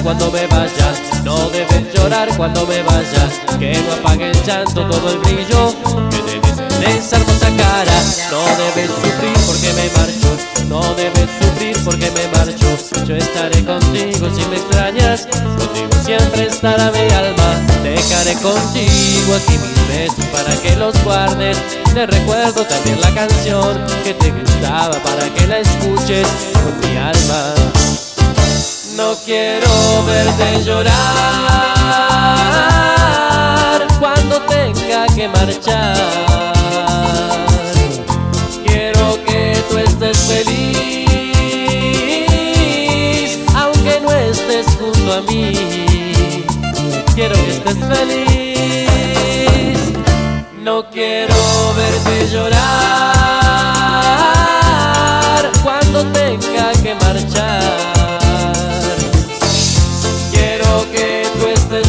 cuando me vaya, no debes llorar cuando me vaya, que no apague el llanto todo el brillo que tenés en esa hermosa cara. No debes sufrir porque me marcho, no debes sufrir porque me marcho. Yo estaré contigo si me extrañas, contigo siempre estará mi alma. Dejaré contigo aquí mis besos para que los guardes. Te recuerdo también la canción que te gustaba para que la escuches con mi alma. No quiero verte llorar cuando tenga que marchar. Quiero que tú estés feliz, aunque no estés junto a mí. Quiero que estés feliz. No quiero verte llorar cuando tenga que marchar. Quiero que tú estés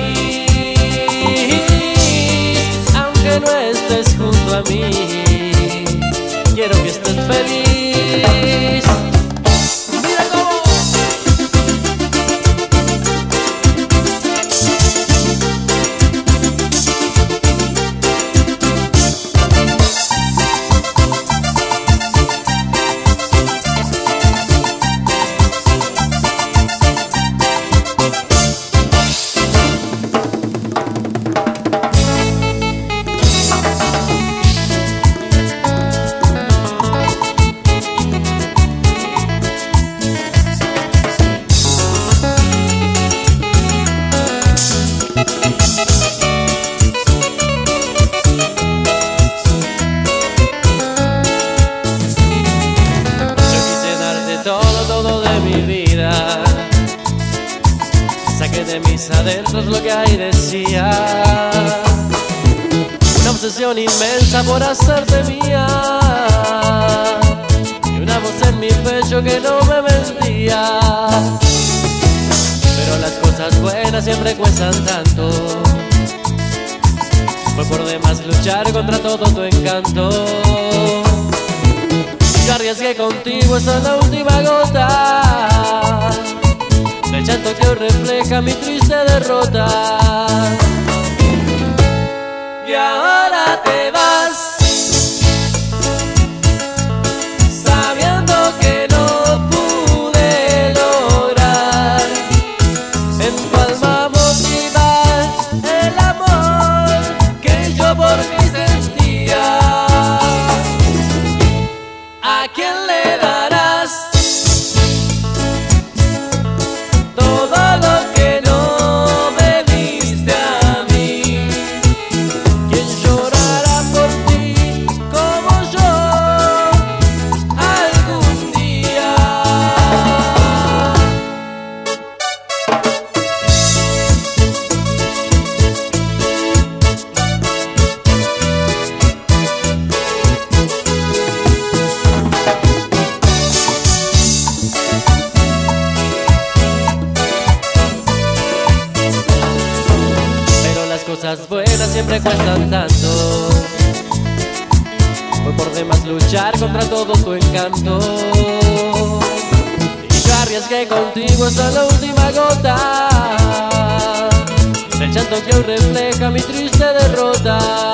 feliz, aunque no estés junto a mí. Quiero que estés feliz. ¡Mira cómo! Todo de mi vida, saqué de mis adentros lo que ahí decía. Una obsesión inmensa por hacerte mía, y una voz en mi pecho que no me mentía. Pero las cosas buenas siempre cuestan tanto, fue por demás luchar contra todo tu encanto. Yo arriesgué contigo hasta la última gota del llanto que hoy refleja mi triste derrota. Y ahora te vas, sabiendo que no pude lograr en tu alma motivar el amor que yo por mí sentía. ¿A quién le darás todo lo que no me diste a mí? ¿Quién llorará por ti como yo algún día? Cosas buenas siempre cuestan tanto, fue por demás luchar contra todo tu encanto. Y yo arriesgué contigo hasta la última gota del llanto que hoy refleja mi triste derrota.